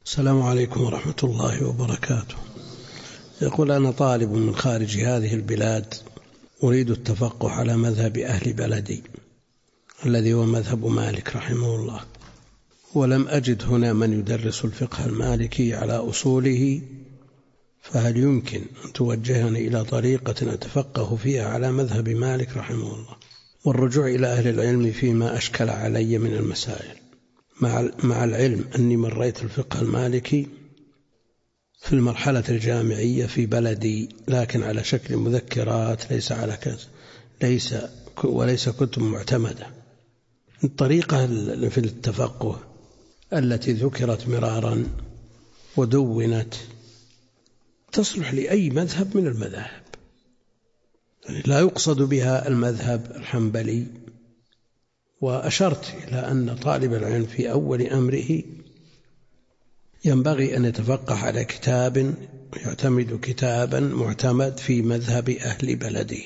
السلام عليكم ورحمة الله وبركاته. يقول: أنا طالب من خارج هذه البلاد، أريد التفقه على مذهب أهل بلدي الذي هو مذهب مالك رحمه الله، ولم أجد هنا من يدرس الفقه المالكي على أصوله، فهل يمكن أن توجهني إلى طريقة أتفقه فيها على مذهب مالك رحمه الله، والرجوع إلى أهل العلم فيما أشكل علي من المسائل، مع العلم أني مريت الفقه المالكي في المرحلة الجامعية في بلدي، لكن على شكل مذكرات وليس كتب معتمدة. الطريقة في التفقه التي ذكرت مرارا ودونت تصلح لأي مذهب من المذاهب، لا يقصد بها المذهب الحنبلي. وأشرت إلى أن طالب العلم في أول أمره ينبغي أن يتفقه على كتاب يعتمد كتابا معتمد في مذهب أهل بلده،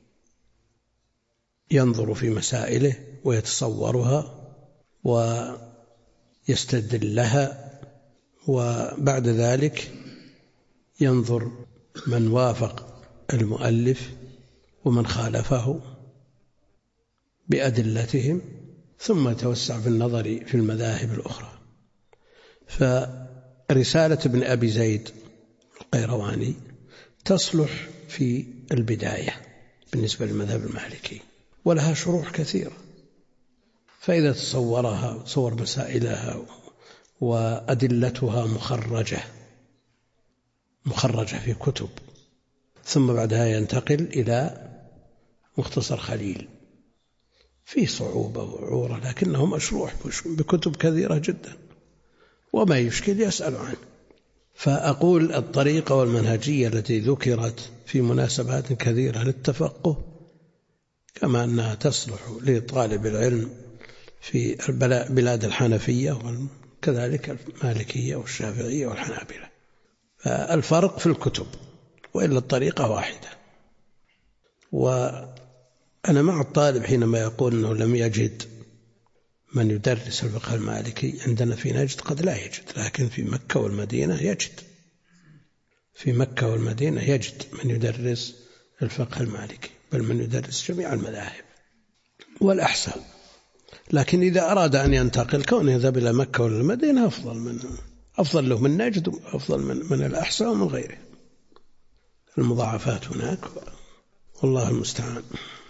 ينظر في مسائله ويتصورها ويستدل لها، وبعد ذلك ينظر من وافق المؤلف ومن خالفه بأدلتهم، ثم يتوسع في النظر في المذاهب الأخرى. فرسالة ابن أبي زيد القيرواني تصلح في البداية بالنسبة للمذهب المالكي، ولها شروح كثيرة، فإذا تصورها تصور مسائلها وأدلتها مخرجة في كتب، ثم بعدها ينتقل إلى مختصر خليل، فيه صعوبة وعورة لكنه مشروح بكتب كثيرة جدا، وما يشكل يسأل عنه. فأقول الطريقة والمنهجية التي ذكرت في مناسبات كثيرة للتفقه، كما أنها تصلح لطالب العلم في بلاد الحنفية وكذلك المالكية والشافعية والحنابلة، فالفرق في الكتب، وإلا الطريقة واحدة. وأنا مع الطالب حينما يقول أنه لم يجد من يدرس الفقه المالكي. عندنا في نجد قد لا يجد، لكن في مكة والمدينة يجد، في مكة والمدينة يجد من يدرس الفقه المالكي، بل من يدرس جميع المذاهب والأحسن. لكن إذا أراد أن ينتقل، كونه يذهب إلى مكة ولا المدينة أفضل له من نجد، أفضل من الأحسن ومن غيره. المضاعفات هناك، والله المستعان.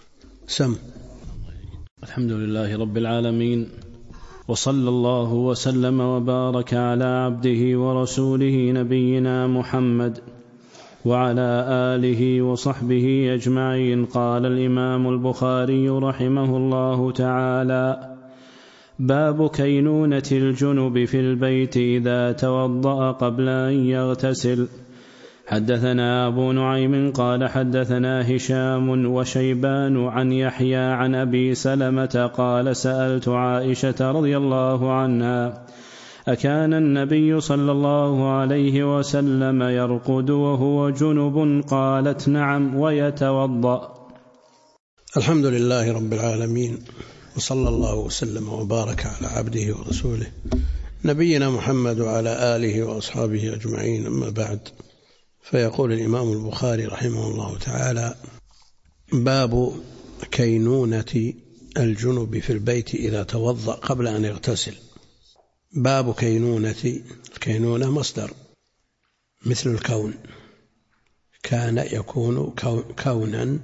الحمد لله رب العالمين، وصلى الله وسلم وبارك على عبده ورسوله نبينا محمد وعلى آله وصحبه أجمعين. قال الإمام البخاري رحمه الله تعالى: باب كينونة الجنب في البيت إذا توضأ قبل أن يغتسل. حدثنا أبو نعيم قال حدثنا هشام وشيبان عن يحيى عن أبي سلمة قال: سألت عائشة رضي الله عنها: أكان النبي صلى الله عليه وسلم يرقد وهو جنب؟ قالت: نعم، ويتوضأ. الحمد لله رب العالمين، وصلى الله وسلم وبارك على عبده ورسوله نبينا محمد وعلى آله وأصحابه أجمعين. أما بعد، فيقول الإمام البخاري رحمه الله تعالى: باب كينونة الجنب في البيت إذا توضأ قبل أن يغتسل. باب كينونة، الكينونة مصدر مثل الكون، كان يكون كونا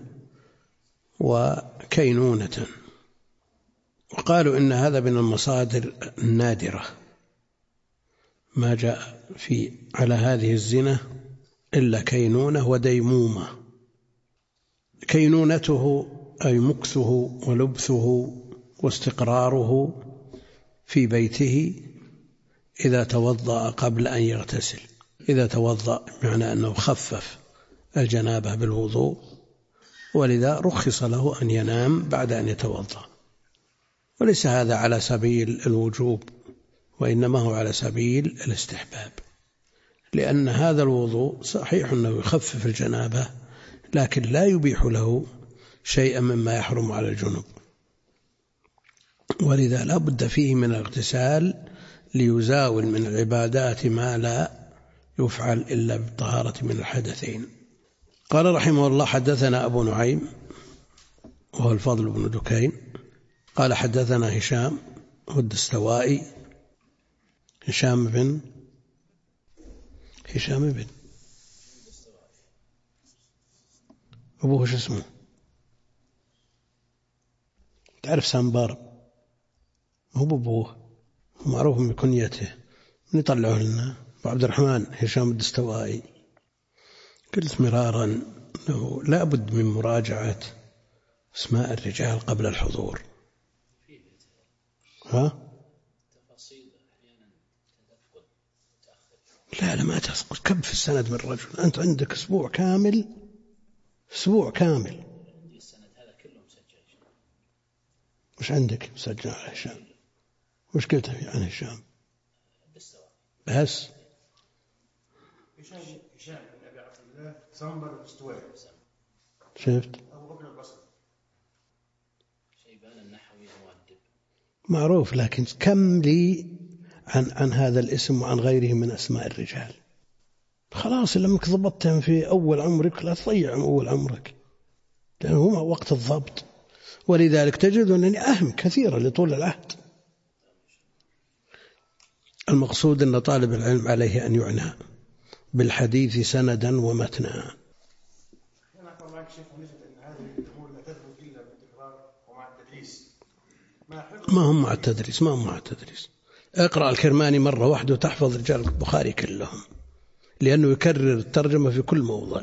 وكينونة، وقالوا إن هذا من المصادر النادرة، ما جاء على هذه الزنا إلا كينونة وديمومة. كينونته أي مكثه ولبثه واستقراره في بيته إذا توضأ قبل أن يغتسل. إذا توضأ معنى أنه خفف الجنابة بالوضوء، ولذا رخص له أن ينام بعد أن يتوضأ، وليس هذا على سبيل الوجوب، وإنما هو على سبيل الاستحباب، لأن هذا الوضوء صحيح أنه يخفف الجنابة، لكن لا يبيح له شيئا مما يحرم على الجنوب، ولذا لا بد فيه من الاغتسال ليزاول من العبادات ما لا يفعل إلا بالطهارة من الحدثين. قال رحمه الله: حدثنا أبو نعيم وهو الفضل بن دكين قال حدثنا هشام الدستوائي هشام بن أبوه شو اسمه؟ تعرف سامبار؟ هو أبوه معروف بكنيته، من يطلعه لنا أبو عبد الرحمن هشام الدستوائي. قلت مرارا أنه لا بد من مراجعة اسماء الرجال قبل الحضور. لا ما تسقط. كم في السند من رجل؟ أنت عندك أسبوع كامل. وش عندك مسجل على هشام؟ وش قلت عن هشام؟ بس هشام بن أبي عبد الله سامبر الدستوائي. شفت؟ أبو بكر البصري. شيبان النحوي مؤدب معروف، لكن كم لي عن هذا الاسم وعن غيره من أسماء الرجال. خلاص لما ضبطتهم في أول عمرك لا تضيع أول عمرك، لأنه هو وقت الضبط. ولذلك تجد أنني أهم كثيرا لطول العهد. المقصود أن طالب العلم عليه أن يعنى بالحديث سندا ومتنا. ما هم مع التدريس. اقرأ الكرماني مرة واحدة وتحفظ رجال البخاري كلهم، لأنه يكرر الترجمة في كل موضع.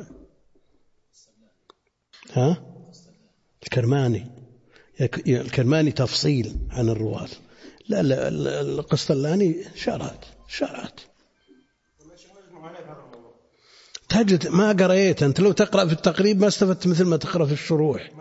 الكرماني تفصيل عن الرواة. لا القسطلاني شارات. تجد ما قرأت أنت. لو تقرأ في التقريب ما استفدت مثل ما تقرأ في الشروح.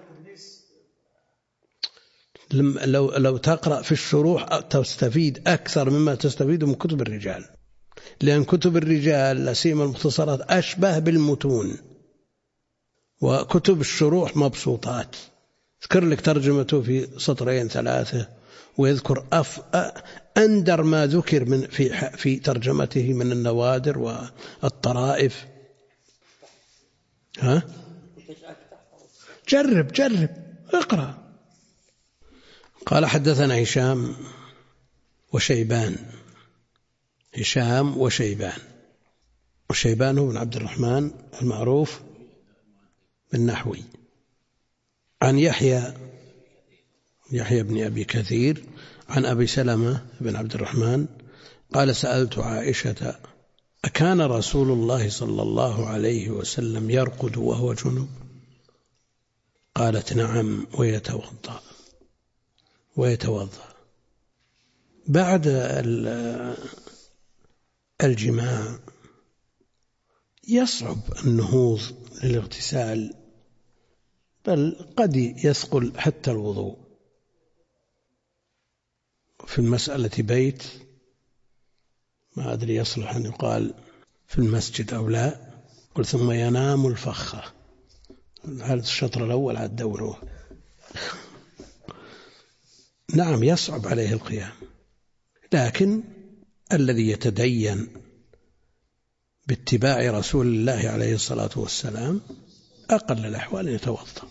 لو تقرأ في الشروح تستفيد أكثر مما تستفيد من كتب الرجال، لأن كتب الرجال لا سيما المختصرات أشبه بالمتون، وكتب الشروح مبسوطات. اذكر لك ترجمته في 2-3 ويذكر أندر ما ذكر في ترجمته من النوادر والطرائف. جرب اقرأ. قال حدثنا هشام وشيبان هو بن عبد الرحمن المعروف بالنحوي، عن يحيى بن أبي كثير عن أبي سلمة بن عبد الرحمن قال: سألت عائشة: أكان رسول الله صلى الله عليه وسلم يرقد وهو جنب؟ قالت: نعم، ويتوضأ بعد الجماع. يصعب النهوض للاغتسال، بل قد يثقل حتى الوضوء. في المسألة بيت، ما أدري يصلح أن يقال في المسجد أو لا. قل ثم ينام الفخة، هذا الشطر الأول على الدوره. نعم يصعب عليه القيام، لكن الذي يتدين باتباع رسول الله عليه الصلاة والسلام أقل الأحوال يتوضأ.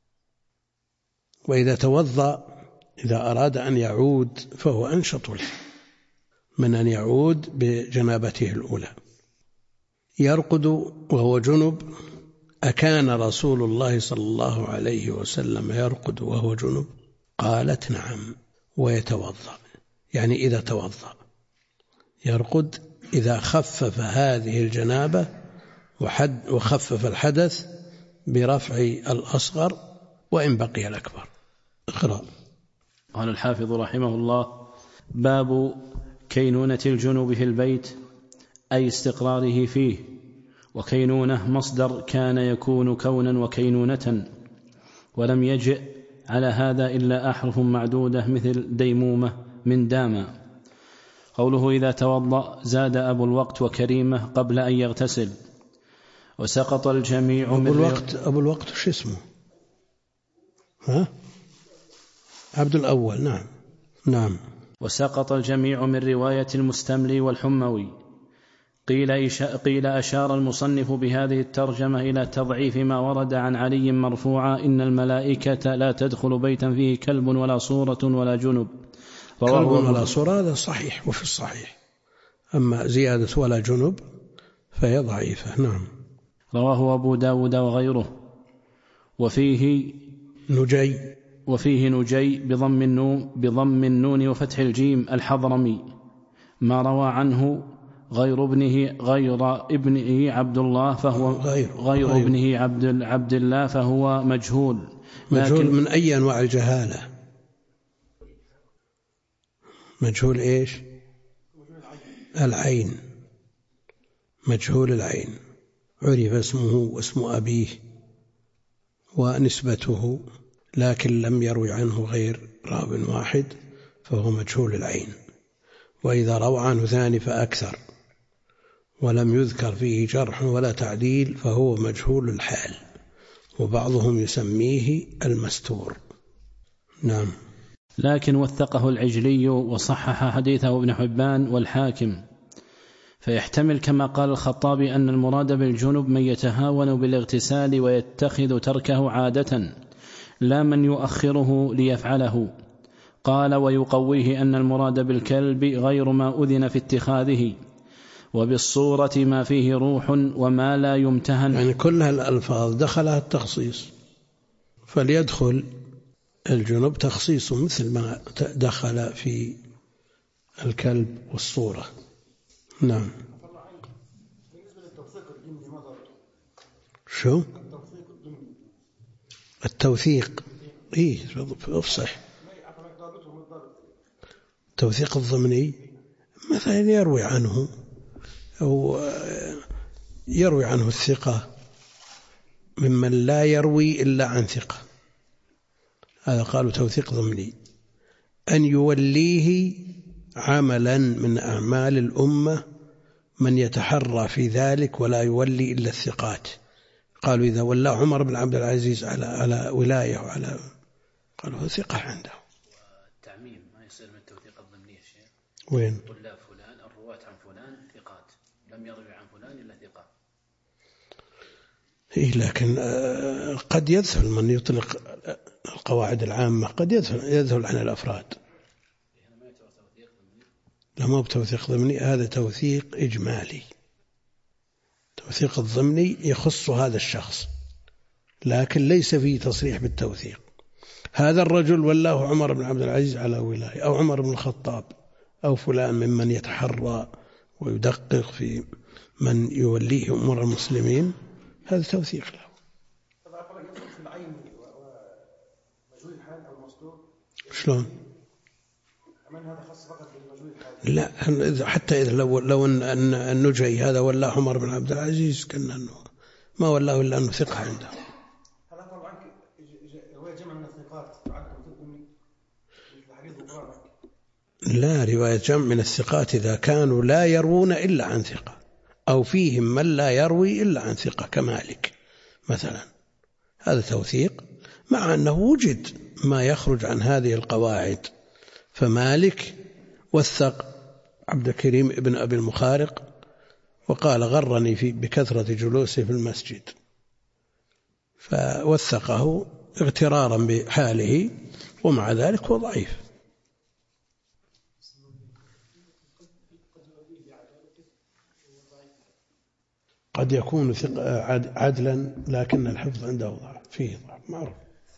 وإذا توضأ إذا أراد أن يعود فهو أنشط له من أن يعود بجنابته الأولى. يرقد وهو جنب. أكان رسول الله صلى الله عليه وسلم يرقد وهو جنب؟ قالت: نعم، ويتوضأ. يعني إذا توضأ يرقد إذا خفف هذه الجنابة وخفف الحدث برفع الأصغر وإن بقي الأكبر. اقرأ. قال الحافظ رحمه الله: باب كينونة الجنوب في البيت، أي استقراره فيه. وكينونة مصدر كان يكون كونا وكينونة، ولم يجئ على هذا إلا أحرف معدودة مثل ديمومة من داما. قوله إذا توضأ زاد أبو الوقت وكريمة قبل أن يغتسل، وسقط الجميع أبو الوقت شو اسمه؟ عبد الأول. نعم. وسقط الجميع من رواية المستملي والحموي. قيل أشار المصنف بهذه الترجمة إلى تضعيف ما ورد عن علي مرفوعا: إن الملائكة لا تدخل بيتا فيه كلب ولا صورة ولا جنب. كلب ولا صورة هذا صحيح وفي الصحيح، أما زيادة ولا جنب فهي ضعيفة. نعم. رواه أبو داود وغيره. وفيه نجي بضم النون وفتح الجيم الحضرمي، ما روى عنه غير ابنه عبد الله فهو غير ابنه عبد الله فهو مجهول من أي أنواع الجهالة؟ مجهول إيش؟ العين، مجهول العين، عرف اسمه واسم أبيه ونسبته لكن لم يروي عنه غير راو واحد فهو مجهول العين. وإذا روى عنه ثاني فأكثر ولم يذكر فيه جرح ولا تعديل فهو مجهول الحال، وبعضهم يسميه المستور. نعم. لكن وثقه العجلي وصحح حديثه ابن حبان والحاكم، فيحتمل كما قال الخطابي أن المراد بالجنب من يتهاون بالاغتسال ويتخذ تركه عادة لا من يؤخره ليفعله. قال ويقويه أن المراد بالكلب غير ما أذن في اتخاذه، وبالصورة ما فيه روح وما لا يمتهن. يعني كل الألفاظ دخلها التخصيص، فليدخل الجنب تخصيص مثل ما دخل في الكلب والصورة. نعم. شو التوثيق؟ إيه أفصح. التوثيق الضمني مثلا يروي عنه أو يروي عنه الثقة ممن لا يروي إلا عن ثقة، هذا قالوا توثيق ضمني. أن يوليه عملا من أعمال الأمة من يتحرى في ذلك ولا يولي إلا الثقات. قالوا إذا ولى عمر بن عبد العزيز على ولاية قالوا هو ثقة عنده. التعميم ما يصير من التوثيق الضمني يا شيخ. وين؟ طلاب فلان الرواة عن فلان ثقات، لم يروي عن فلان إلا ثقة. إيه لكن قد يذهل من يطلق القواعد العامة، قد يذهل عن الأفراد. لا ما بتوثيق ضمني، هذا توثيق إجمالي. توثيق الضمني يخص هذا الشخص لكن ليس فيه تصريح بالتوثيق. هذا الرجل والله عمر بن عبد العزيز على ولاية، أو عمر بن الخطاب، أو فلان ممن يتحرى ويدقق في من يوليه أمور المسلمين، هذا توثيق له. شلون؟ لا حتى إذا لو أن النجي هذا ولا عمر بن عبد العزيز كنا أنه ما والله إلا أنه ثقة عنده. هل طبعا رواية جمع من الثقات لا، رواية جمع من الثقات إذا كانوا لا يروون إلا عن ثقة أو فيهم من لا يروي إلا عن ثقة كمالك مثلا، هذا توثيق مع أنه وجد ما يخرج عن هذه القواعد. فمالك وثق عبد الكريم ابن أبي المخارق وقال غرني بكثرة جلوسه في المسجد، فوثقه اغترارا بحاله، ومع ذلك هو ضعيف. قد يكون عدلا لكن الحفظ عنده ضعف، فيه ضعف معروف.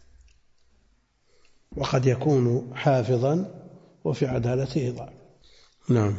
وقد يكون حافظا وفي عدالته ضعف. نعم.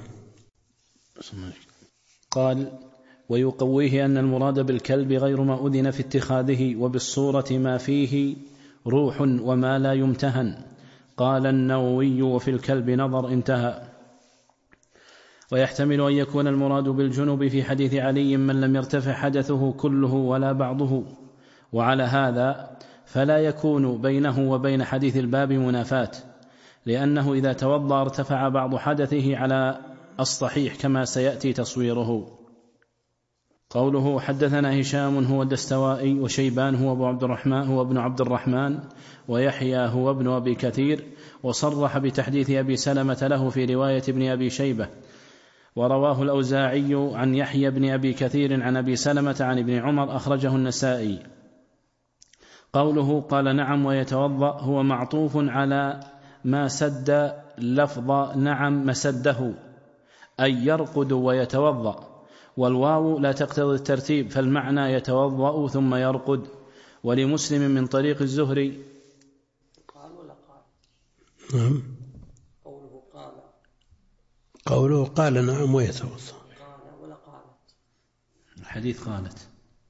قال ويقويه أن المراد بالكلب غير ما أذن في اتخاذه، وبالصورة ما فيه روح وما لا يمتهن. قال النووي وفي الكلب نظر، انتهى. ويحتمل أن يكون المراد بالجنب في حديث علي من لم يرتفع حدثه كله ولا بعضه، وعلى هذا فلا يكون بينه وبين حديث الباب منافاة، لأنه إذا توضأ ارتفع بعض حدثه على الصحيح كما سيأتي تصويره. قوله حدثنا هشام هو الدستوائي وشيبان هو ابن عبد الرحمن ويحيى هو ابن أبي كثير، وصرح بتحديث أبي سلمة له في رواية ابن أبي شيبة. ورواه الأوزاعي عن يحيى بن أبي كثير عن أبي سلمة عن ابن عمر، أخرجه النسائي. قوله قال نعم ويتوضأ هو معطوف على ما سد لفظ نعم مسده، أي يرقد ويتوضأ، والواو لا تقتضي الترتيب، فالمعنى يتوضأ ثم يرقد. ولمسلم من طريق الزهري قال ولا قال؟ نعم. قوله قال نعم ويتوضأ. قال ولا قالت؟ الحديث قالت.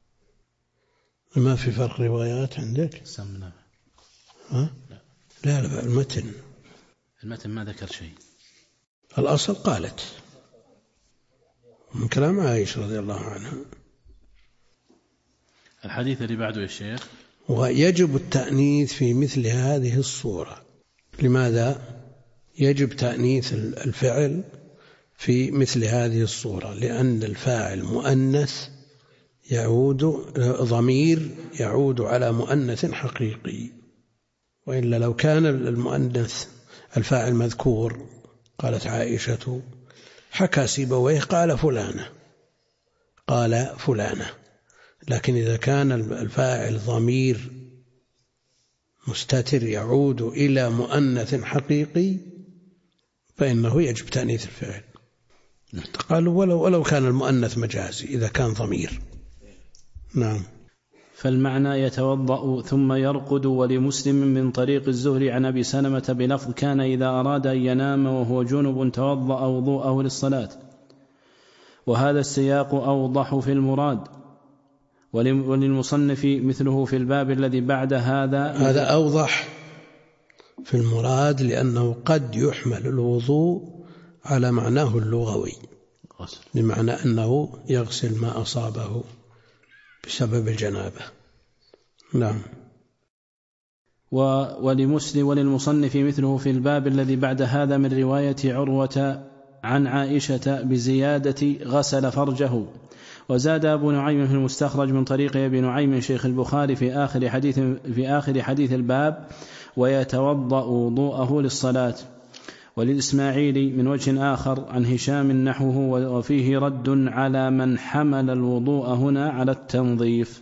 ما في فرق روايات عندك؟ سمنا. ها؟ لا المتن ما ذكر شيء. الأصل قالت من كلام عائشة رضي الله عنها. الحديث اللي بعده يا شيخ. ويجب التأنيث في مثل هذه الصورة. لماذا يجب تأنيث الفعل في مثل هذه الصورة؟ لأن الفاعل مؤنث ضمير يعود على مؤنث حقيقي، وإلا لو كان المؤنث الفاعل مذكور قالت عائشة حكى سيبويه قال فلانة، لكن إذا كان الفاعل ضمير مستتر يعود إلى مؤنث حقيقي فإنه يجب تأنيث الفعل. قالوا ولو كان المؤنث مجازي إذا كان ضمير. نعم. فالمعنى يتوضأ ثم يرقد. ولمسلم من طريق الزهري عن أبي سلمة بلفظ كان إذا أراد أن ينام وهو جنب توضأ وضوءه للصلاة، وهذا السياق أوضح في المراد. وللمصنف مثله في الباب الذي بعد هذا أوضح في المراد، لأنه قد يحمل الوضوء على معناه اللغوي، بمعنى أنه يغسل ما أصابه بسبب الجنابة. نعم. وللمصنف مثله في الباب الذي بعد هذا من رواية عروة عن عائشة بزيادة غسل فرجه. وزاد أبو نعيم في المستخرج من طريق أبي نعيم شيخ البخاري في آخر حديث الباب ويتوضأ وضوءه للصلاة. وللإسماعيلي من وجه آخر عن هشام نحوه، وفيه رد على من حمل الوضوء هنا على التنظيف.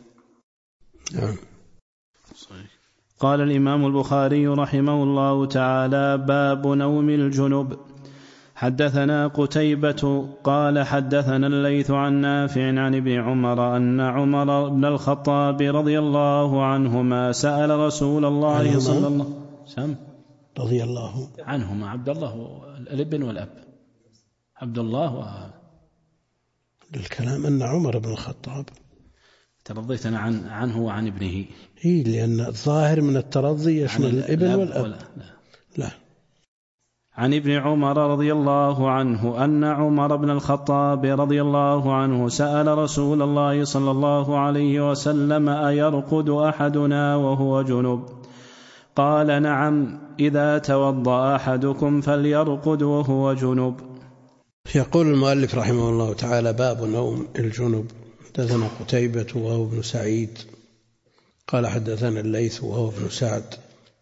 قال الإمام البخاري رحمه الله تعالى: باب نوم الجنب. حدثنا قتيبة قال حدثنا الليث عن نافع عن ابن عمر أن عمر بن الخطاب رضي الله عنهما سأل رسول الله صلى الله عليه وسلم رضي الله عنهما، عبد الله الابن والأب، عبد الله الكلام أن عمر بن الخطاب ترضيتنا عنه وعن ابنه. لأن الظاهر من الترضي يشمل الابن والأب. لا. عن ابن عمر رضي الله عنه أن عمر بن الخطاب رضي الله عنه سأل رسول الله صلى الله عليه وسلم: أيرقد أحدنا وهو جنب؟ قال: نعم، إذا توضأ أحدكم فليرقد وهو جنب. يقول المؤلف رحمه الله تعالى: باب نوم الجنب. حدثنا قتيبة وهو ابن سعيد قال حدثنا الليث وهو ابن سعد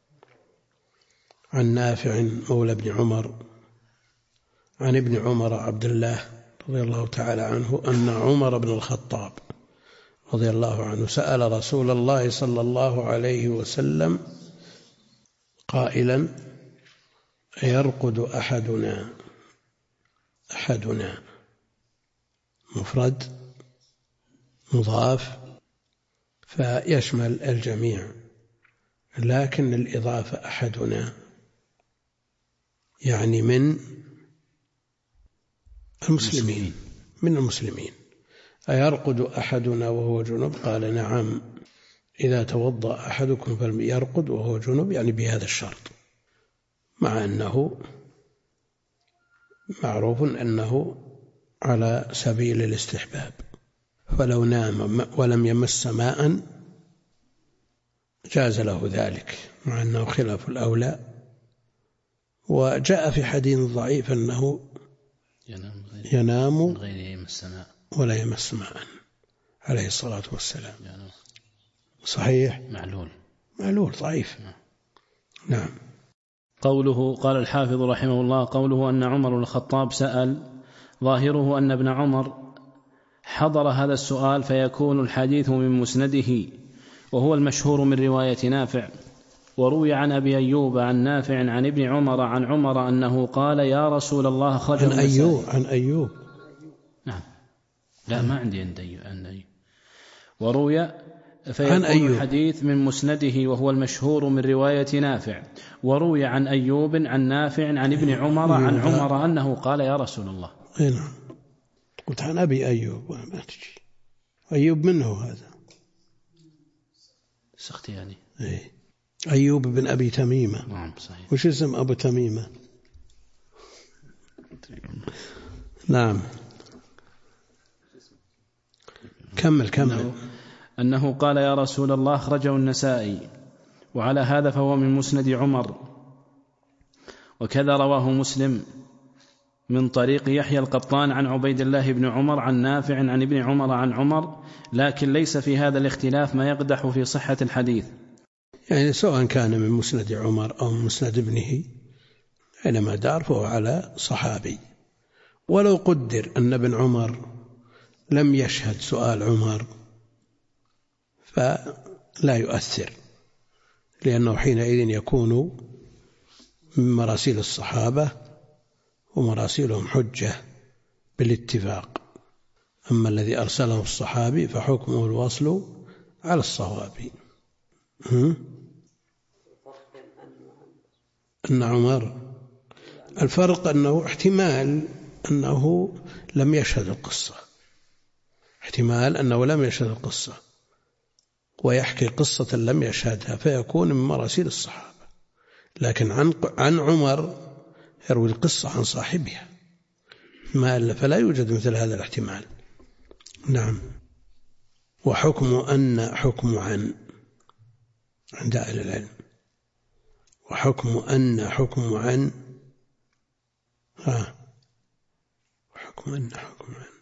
عن نافع مولى ابن عمر عن ابن عمر عبد الله رضي الله تعالى عنه أن عمر بن الخطاب رضي الله عنه سأل رسول الله صلى الله عليه وسلم قائلا: يرقد أحدنا مفرد مضاف فيشمل الجميع، لكن الإضافة أحدنا يعني من المسلمين. أيرقد أحدنا وهو جنب؟ قال: نعم، إذا توضأ أحدكم فليرقد وهو جنب، يعني بهذا الشرط، مع أنه معروف أنه على سبيل الاستحباب، فلو نام ولم يمس ماء جاز له ذلك، مع أنه خلاف الأولى. وجاء في حديث ضعيف أنه ينام ولا يمس ماء، عليه الصلاة والسلام. صحيح. معلول ضعيف. نعم. قوله قال الحافظ رحمه الله قوله أن عمر بن الخطاب سأل ظاهره أن ابن عمر حضر هذا السؤال فيكون الحديث من مسنده، وهو المشهور من رواية نافع. وروي عن أبي أيوب عن نافع عن ابن عمر عن عمر أنه قال يا رسول الله خرج عن أيوب. نعم. لا ما عندي عن أيوب. وروي فيكون الحديث من مسنده وهو المشهور من رواية نافع. وروي عن أيوب عن نافع عن ابن عمر عن عمر أنه قال يا رسول الله. نعم. قلت عن أبي أيوب ما تجي. أيوب منه هذا سختياني. أيوب بن أبي تميمة. نعم صحيح. وش اسم أبو تميمة؟ نعم. كمل. أنه قال يا رسول الله أخرجه النسائي، وعلى هذا فهو من مسند عمر. وكذا رواه مسلم من طريق يحيى القطان عن عبيد الله بن عمر عن نافع عن ابن عمر عن عمر، لكن ليس في هذا الاختلاف ما يقدح في صحة الحديث. يعني سواء كان من مسند عمر أو من مسند ابنه أينما دار فهو على صحابي. ولو قدر أن ابن عمر لم يشهد سؤال عمر فلا يؤثر، لأنه حينئذ يكون من مراسيل الصحابة ومراسيلهم حجة بالاتفاق. أما الذي أرسله الصحابي فحكمه الوصل على الصواب. أن عمر الفرق أنه احتمال أنه لم يشهد القصة، احتمال أنه لم يشهد القصة ويحكي قصة لم يشهدها فيكون من مراسيل الصحابة. لكن عن عمر يروي القصة عن صاحبها فلا يوجد مثل هذا الاحتمال. نعم. وحكم أن حكم عن عند أهل العلم، وحكم أن حكم عن وحكم أن حكم عن.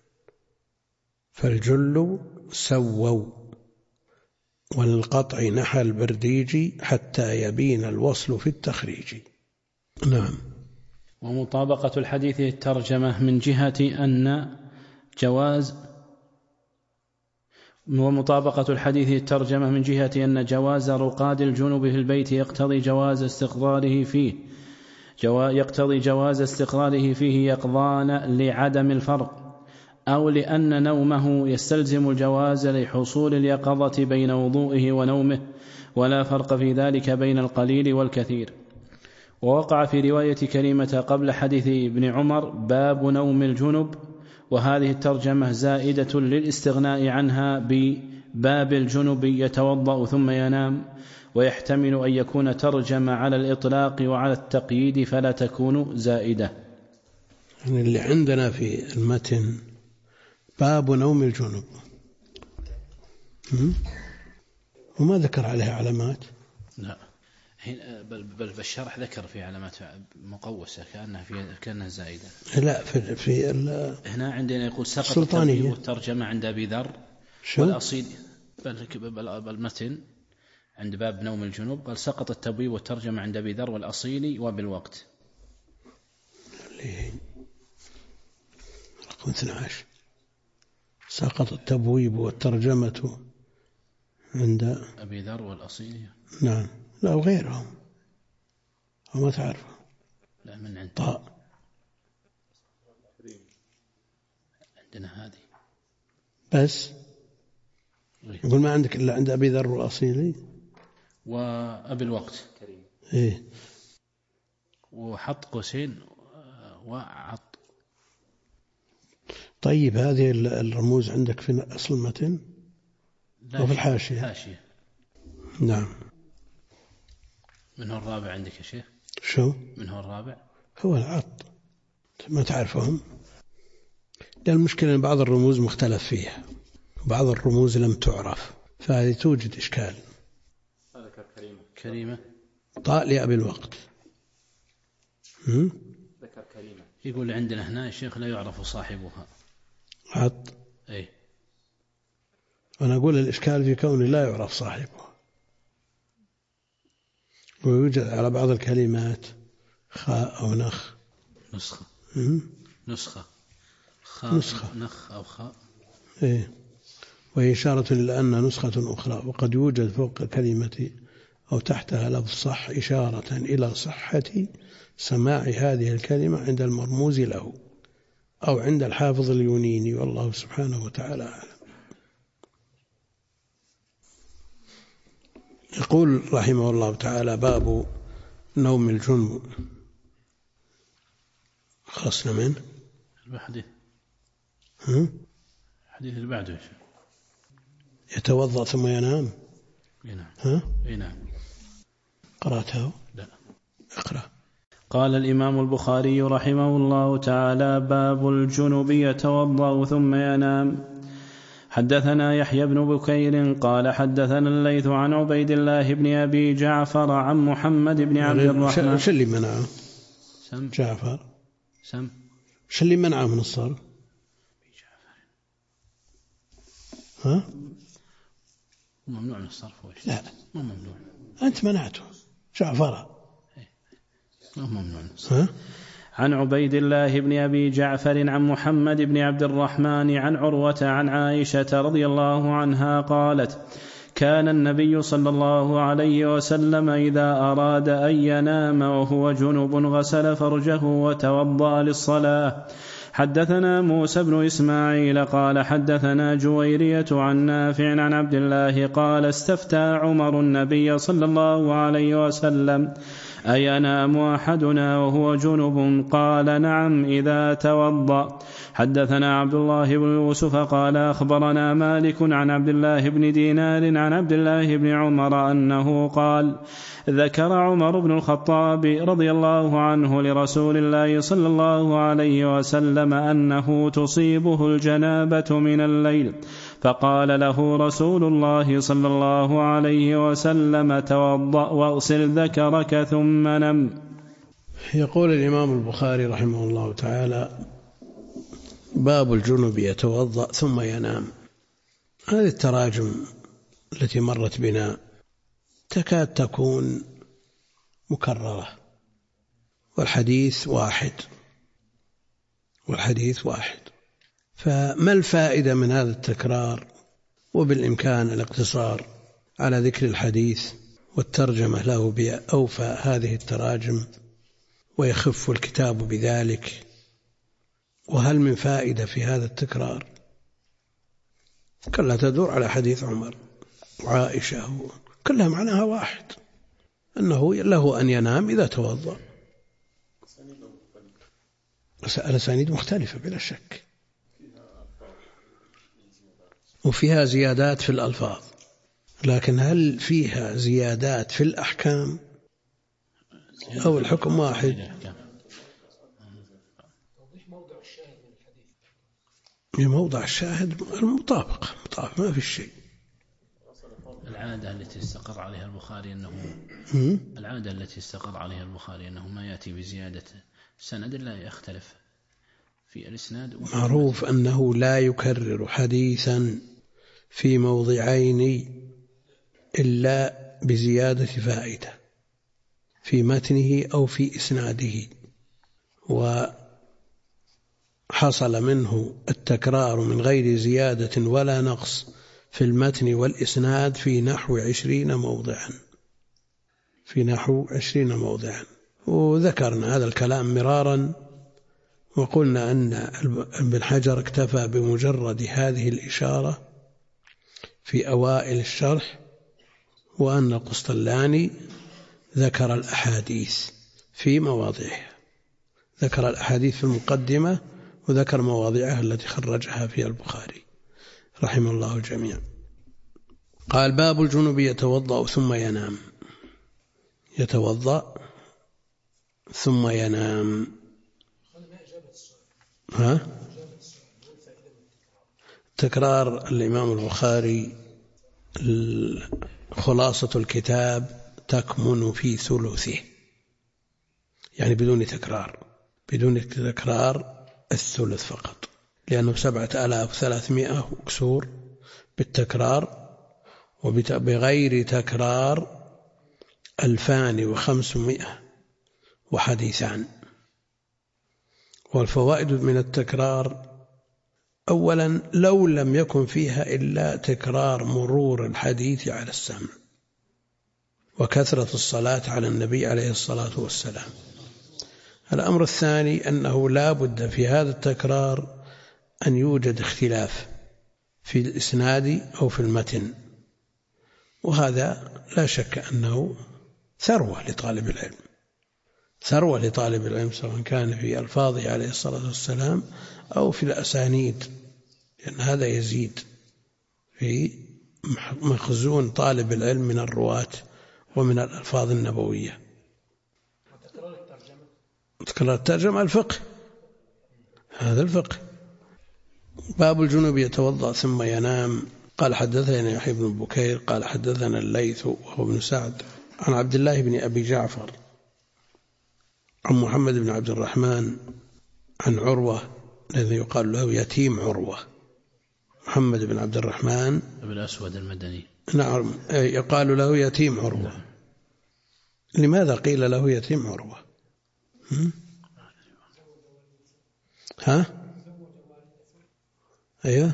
فالجل سووا والقطع نحى البرديج حتى يبين الوصل في التخريج. نعم. ومطابقة الحديث الترجمة من جهة أن جواز رقاد الجنوب في البيت يقتضي جواز استقراره فيه يقظان لعدم الفرق، أو لأن نومه يستلزم الجواز لحصول اليقظة بين وضوئه ونومه، ولا فرق في ذلك بين القليل والكثير. ووقع في رواية كريمة قبل حديث ابن عمر باب نوم الجنب، وهذه الترجمة زائدة للاستغناء عنها بباب الجنب يتوضأ ثم ينام، ويحتمل أن يكون ترجم على الإطلاق وعلى التقييد فلا تكون زائدة. يعني اللي عندنا في المتن باب نوم الجنب وما ذكر عليها علامات. لا بل الشرح ذكر في علامات مقوسة كأنها زائدة. لا في هنا عندنا يقول سقط الترجمة والترجمة عند أبي ذر والأصيل. بالمتن عند باب نوم الجنوب قال سقط التبويب والترجمة عند أبي ذر والأصيلي وبالوقت. رقم 12 سقط التبويب والترجمة عند أبي ذر والأصيلي. نعم. لا وغيرهم وما تعرفه. لا من عند طاء عندنا هذه بس. يقول ما عندك إلا عند أبي ذر والأصيلي وأبي الوقت. إيه. وحط قوسين وعط. طيب هذه الرموز عندك في أصل المتن وفي الحاشية؟ نعم. من هو الرابع عندك يا شيخ؟ شو؟ من هو الرابع؟ هو العط. ما تعرفهم؟ لأن المشكلة أن بعض الرموز مختلف فيها وبعض الرموز لم تعرف، فهذه توجد إشكال. ذكر كريمة طاء لأبي الوقت. ذكر كريمة. يقول عندنا هنا يا شيخ لا يعرف صاحبها. عط. أي وأنا أقول الإشكال في كونه لا يعرف صاحبه، ويوجد على بعض الكلمات خاء أو نخ. نسخة نسخة نخ أو خاء. إيه، وهي إشارة إلى أن نسخة أخرى، وقد يوجد فوق كلمة أو تحتها لفظ صح إشارة إلى صحة سماع هذه الكلمة عند المرموز له أو عند الحافظ اليونيني، والله سبحانه وتعالى أعلم. يقول رحمه الله تعالى: باب نوم الجنب. خلصنا من الحديث الحديث اللي بعده يتوضأ ثم ينام. نعم. نعم. قرأتها؟ لا. اقرأ. قال الإمام البخاري رحمه الله تعالى: باب الجنب يتوضأ ثم ينام. حدثنا يحيى بن بكير قال حدثنا الليث عن عبيد الله بن أبي جعفر عن محمد بن عبد الرحمن. شو اللي منعه؟ جعفر. شو اللي منعه من الصرف؟ ها؟ ممنوع من الصرف. لا، مو ممنوع. أنت منعته. جعفر ممنوع من الصرف. عن عبيد الله بن أبي جعفر عن محمد بن عبد الرحمن عن عروة عن عائشة رضي الله عنها قالت: كان النبي صلى الله عليه وسلم إذا أراد أن ينام وهو جنب غسل فرجه وتوضأ للصلاة. حدثنا موسى بن إسماعيل قال حدثنا جويرية عن نافع عن عبد الله قال: استفتى عمر النبي صلى الله عليه وسلم: أينام أحدنا وهو جنب؟ قال: نعم إذا توضأ. حدثنا عبد الله بن يوسف قال أخبرنا مالك عن عبد الله بن دينار عن عبد الله بن عمر أنه قال: ذكر عمر بن الخطاب رضي الله عنه لرسول الله صلى الله عليه وسلم أنه تصيبه الجنابة من الليل، فقال له رسول الله صلى الله عليه وسلم: توضأ واغسل ذكرك ثم نم. يقول الإمام البخاري رحمه الله تعالى: باب الجنب يتوضأ ثم ينام. هذه التراجم التي مرت بنا تكاد تكون مكررة، والحديث واحد. فما الفائدة من هذا التكرار؟ وبالإمكان الاقتصار على ذكر الحديث والترجمة له بأوفى هذه التراجم، ويخف الكتاب بذلك. وهل من فائدة في هذا التكرار؟ كلها تدور على حديث عمر وعائشة، كلها معناها واحد، أنه له أن ينام إذا توضأ. الأسانيد مختلفة بلا شك، وفيها زيادات في الألفاظ، لكن هل فيها زيادات في الأحكام أو الحكم واحد؟ موضع الشاهد المطابقة ما في شيء. العادة التي استقر عليها البخاري أنه ما يأتي بزيادة سند لا يختلف في الإسناد. معروف أنه لا يكرر حديثا في موضعين إلا بزيادة فائدة في متنه أو في إسناده، وحصل منه التكرار من غير زيادة ولا نقص في المتن والإسناد في نحو 20 موضعا. وذكرنا هذا الكلام مرارا، وقلنا أن ابن حجر اكتفى بمجرد هذه الإشارة في أوائل الشرح، وأن القسطلاني ذكر الأحاديث في مواضعها، ذكر الأحاديث في المقدمة وذكر مواضعها التي خرجها في البخاري رحمه الله الجميع. قال: باب الجنب يتوضأ ثم ينام. يتوضأ ثم ينام. تكرار الإمام البخاري خلاصة الكتاب تكمن في ثلثه، يعني بدون تكرار الثلث فقط، لأنه 7300 وكسور بالتكرار وبغير تكرار 2500 وحديثان. والفوائد من التكرار: أولا لو لم يكن فيها إلا تكرار مرور الحديث على السمع وكثرة الصلاة على النبي عليه الصلاة والسلام. الأمر الثاني أنه لا بد في هذا التكرار أن يوجد اختلاف في الإسناد أو في المتن، وهذا لا شك أنه ثروة لطالب العلم، ثروة لطالب العلم، سواء كان في ألفاظه عليه الصلاة والسلام أو في الأسانيد، لأن هذا يزيد في مخزون طالب العلم من الرواة ومن الألفاظ النبوية. تكرار الترجمة الفقه، هذا الفقه. باب الجنوب يتوضأ ثم ينام. قال حدثنا يحيى بن بكير قال حدثنا الليث وهو بن سعد عن عبد الله بن أبي جعفر عن محمد بن عبد الرحمن عن عروة الذي يقال له يتيم عروة. محمد بن عبد الرحمن بن الأسود المدني، نعم، يقال له يتيم عروة. لماذا قيل له يتيم عروة؟ ها؟ أيوه،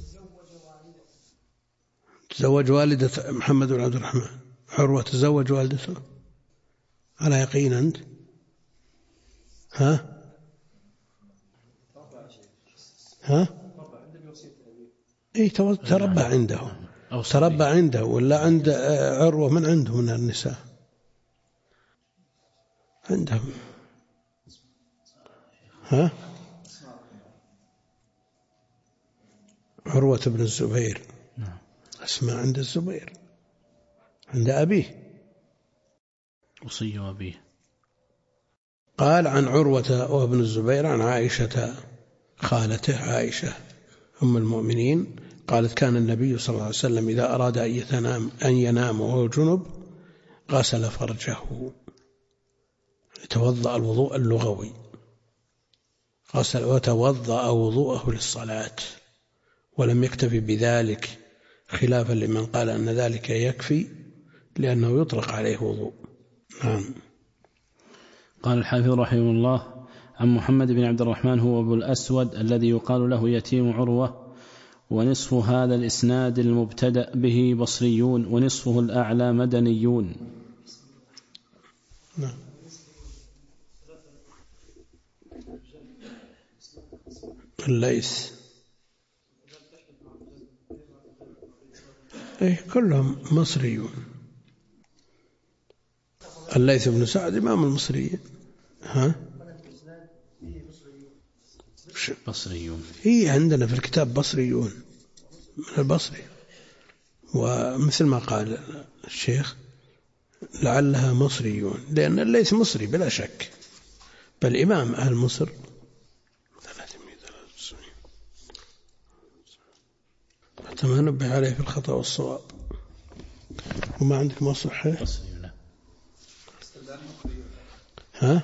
تزوج والدة محمد بن عبد الرحمن. عروة تزوج والدته على يقين أنت؟ ها؟ إيه، تربى عنده ولا عند عروة؟ من عنده من النساء عندهم؟ ها؟ عروة بن الزبير، أسماء عند الزبير، عند أبيه، وصي أبيه. قال عن عروة وابن الزبير عن عائشة خالته عائشة أم المؤمنين قالت: كان النبي صلى الله عليه وسلم إذا أراد أن ينام وهو جنب غسل فرجه، توضأ الوضوء اللغوي، غسل وتوضأ وضوءه للصلاة، ولم يكتفي بذلك خلافا لمن قال أن ذلك يكفي لأنه يطلق عليه وضوء. نعم. قال الحافظ رحمه الله: عن محمد بن عبد الرحمن هو أبو الأسود الذي يقال له يتيم عروة. ونصف هذا الإسناد المبتدأ به بصريون، ونصفه الأعلى مدنيون. نعم. الليث كلهم مصريون. الليث بن سعد إمام المصريين. ها؟ بصريون. هي عندنا في الكتاب بصريون من البصري، ومثل ما قال الشيخ لعلها مصريون، لأن الليث مصري بلا شك، بل إمام أهل مصر. 393 حتى ما نبه عليه في الخطأ والصواب. وما عندك ما صحيح؟ ها؟